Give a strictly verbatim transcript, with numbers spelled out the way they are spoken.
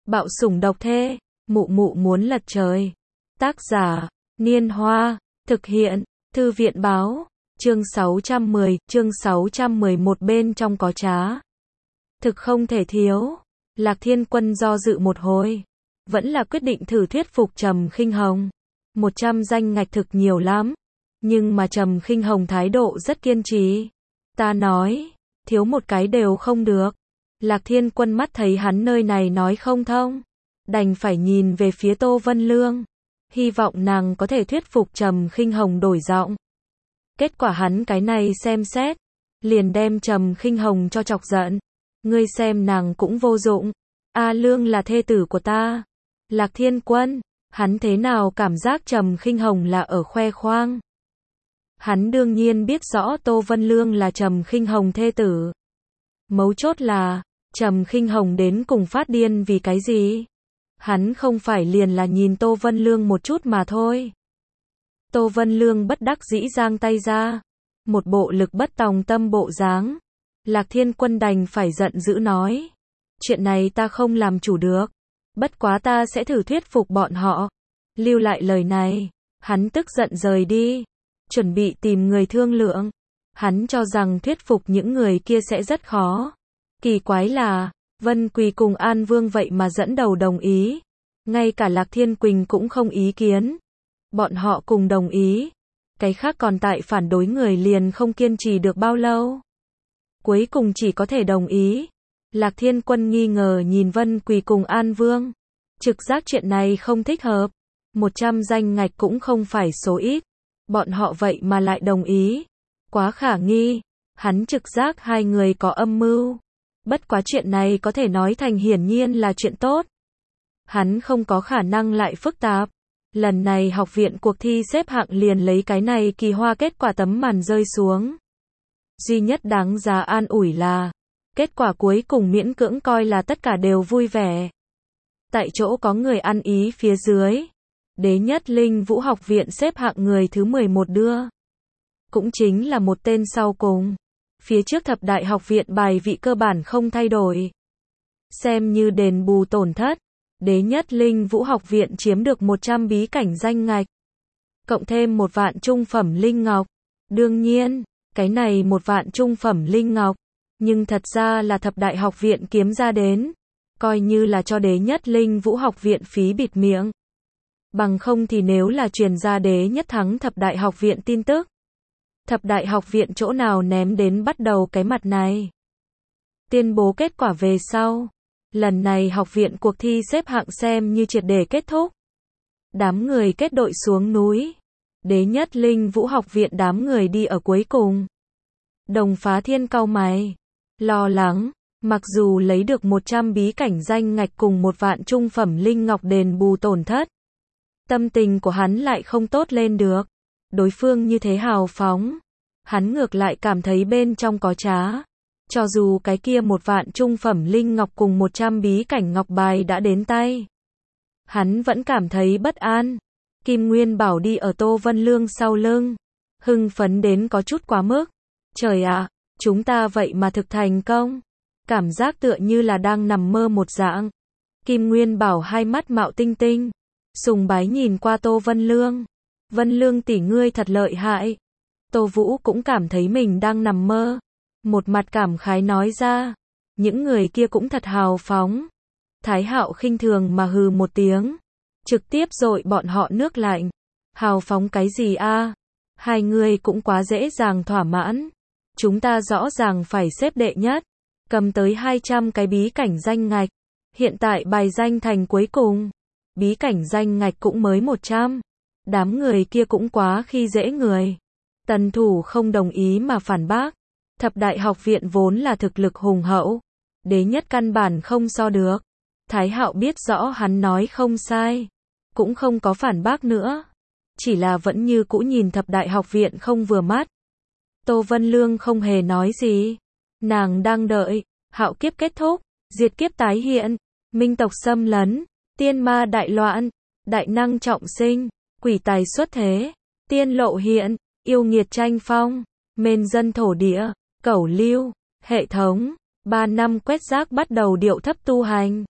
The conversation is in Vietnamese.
Bạo sủng độc thê, mụ mụ muốn lật trời. Tác giả, Niên Hoa, thực hiện, Thư viện báo, chương sáu trăm mười, chương sáu trăm mười một bên trong có trá. Thực không thể thiếu. Lạc Thiên Quân do dự một hồi, vẫn là quyết định thử thuyết phục Trầm Khinh Hồng. một trăm danh ngạch thực nhiều lắm, nhưng mà Trầm Khinh Hồng thái độ rất kiên trì. Ta nói, thiếu một cái đều không được. Lạc Thiên Quân mắt thấy hắn nơi này nói không thông, đành phải nhìn về phía Tô Vân Lương, hy vọng nàng có thể thuyết phục Trầm Khinh Hồng đổi giọng. Kết quả hắn cái này xem xét, liền đem Trầm Khinh Hồng cho chọc giận. Ngươi xem nàng cũng vô dụng. A Lương là thê tử của ta. Lạc Thiên Quân, hắn thế nào cảm giác Trầm Khinh Hồng là ở khoe khoang. Hắn đương nhiên biết rõ Tô Vân Lương là Trầm Khinh Hồng thê tử. Mấu chốt là, Trầm Khinh Hồng đến cùng phát điên vì cái gì? Hắn không phải liền là nhìn Tô Vân Lương một chút mà thôi. Tô Vân Lương bất đắc dĩ giang tay ra, một bộ lực bất tòng tâm bộ dáng. Lạc Thiên Quân đành phải giận dữ nói, chuyện này ta không làm chủ được, bất quá ta sẽ thử thuyết phục bọn họ. Lưu lại lời này, hắn tức giận rời đi, chuẩn bị tìm người thương lượng. Hắn cho rằng thuyết phục những người kia sẽ rất khó. Kỳ quái là, Vân Quỳ cùng An Vương vậy mà dẫn đầu đồng ý. Ngay cả Lạc Thiên Quỳnh cũng không ý kiến. Bọn họ cùng đồng ý. Cái khác còn tại phản đối người liền không kiên trì được bao lâu. Cuối cùng chỉ có thể đồng ý. Lạc Thiên Quân nghi ngờ nhìn Vân Quỳ cùng An Vương. Trực giác chuyện này không thích hợp. một trăm danh ngạch cũng không phải số ít. Bọn họ vậy mà lại đồng ý. Quá khả nghi. Hắn trực giác hai người có âm mưu. Bất quá chuyện này có thể nói thành hiển nhiên là chuyện tốt. Hắn không có khả năng lại phức tạp. Lần này học viện cuộc thi xếp hạng liền lấy cái này kỳ hoa kết quả tấm màn rơi xuống. Duy nhất đáng giá an ủi là, kết quả cuối cùng miễn cưỡng coi là tất cả đều vui vẻ. Tại chỗ có người ăn ý phía dưới. Đế nhất Linh Vũ học viện xếp hạng người thứ mười một đưa. Cũng chính là một tên sau cùng. Phía trước thập đại học viện bài vị cơ bản không thay đổi. Xem như đền bù tổn thất, Đế nhất Linh Vũ học viện chiếm được một trăm bí cảnh danh ngạch. Cộng thêm một vạn trung phẩm linh ngọc. Đương nhiên, cái này một vạn trung phẩm linh ngọc, nhưng thật ra là thập đại học viện kiếm ra đến. Coi như là cho Đế nhất Linh Vũ học viện phí bịt miệng. Bằng không thì nếu là truyền ra Đế nhất thắng thập đại học viện tin tức. Thập đại học viện chỗ nào ném đến bắt đầu cái mặt này. Tuyên bố kết quả về sau. Lần này học viện cuộc thi xếp hạng xem như triệt để kết thúc. Đám người kết đội xuống núi. Đế nhất Linh Vũ học viện đám người đi ở cuối cùng. Đồng Phá Thiên cau mày. Lo lắng. Mặc dù lấy được một trăm bí cảnh danh ngạch cùng một vạn trung phẩm linh ngọc đền bù tổn thất. Tâm tình của hắn lại không tốt lên được. Đối phương như thế hào phóng. Hắn ngược lại cảm thấy bên trong có trá. Cho dù cái kia một vạn trung phẩm linh ngọc cùng một trăm bí cảnh ngọc bài đã đến tay. Hắn vẫn cảm thấy bất an. Kim Nguyên Bảo đi ở Tô Vân Lương sau lưng. Hưng phấn đến có chút quá mức. Trời ạ, chúng ta vậy mà thực thành công. Cảm giác tựa như là đang nằm mơ một dạng. Kim Nguyên Bảo hai mắt mạo tinh tinh. Sùng bái nhìn qua Tô Vân Lương. Vân Lương tỷ ngươi thật lợi hại. Tô Vũ cũng cảm thấy mình đang nằm mơ. Một mặt cảm khái nói ra. Những người kia cũng thật hào phóng. Thái Hạo khinh thường mà hừ một tiếng. Trực tiếp dội bọn họ nước lạnh. Hào phóng cái gì a? Hai người cũng quá dễ dàng thỏa mãn. Chúng ta rõ ràng phải xếp đệ nhất. Cầm tới hai trăm cái bí cảnh danh ngạch. Hiện tại bài danh thành cuối cùng. Bí cảnh danh ngạch cũng mới một trăm. Đám người kia cũng quá khi dễ người. Tần Thủ không đồng ý mà phản bác. Thập đại học viện vốn là thực lực hùng hậu. Đế nhất căn bản không so được. Thái Hạo biết rõ hắn nói không sai. Cũng không có phản bác nữa. Chỉ là vẫn như cũ nhìn thập đại học viện không vừa mắt. Tô Vân Lương không hề nói gì. Nàng đang đợi. Hạo kiếp kết thúc. Diệt kiếp tái hiện. Minh tộc xâm lấn. Tiên ma đại loạn. Đại năng trọng sinh. Quỷ tài xuất thế. Tiên lộ hiện. Yêu nghiệt tranh phong. Mên dân thổ địa. Cẩu lưu. Hệ thống. Ba năm quét rác bắt đầu điệu thấp tu hành.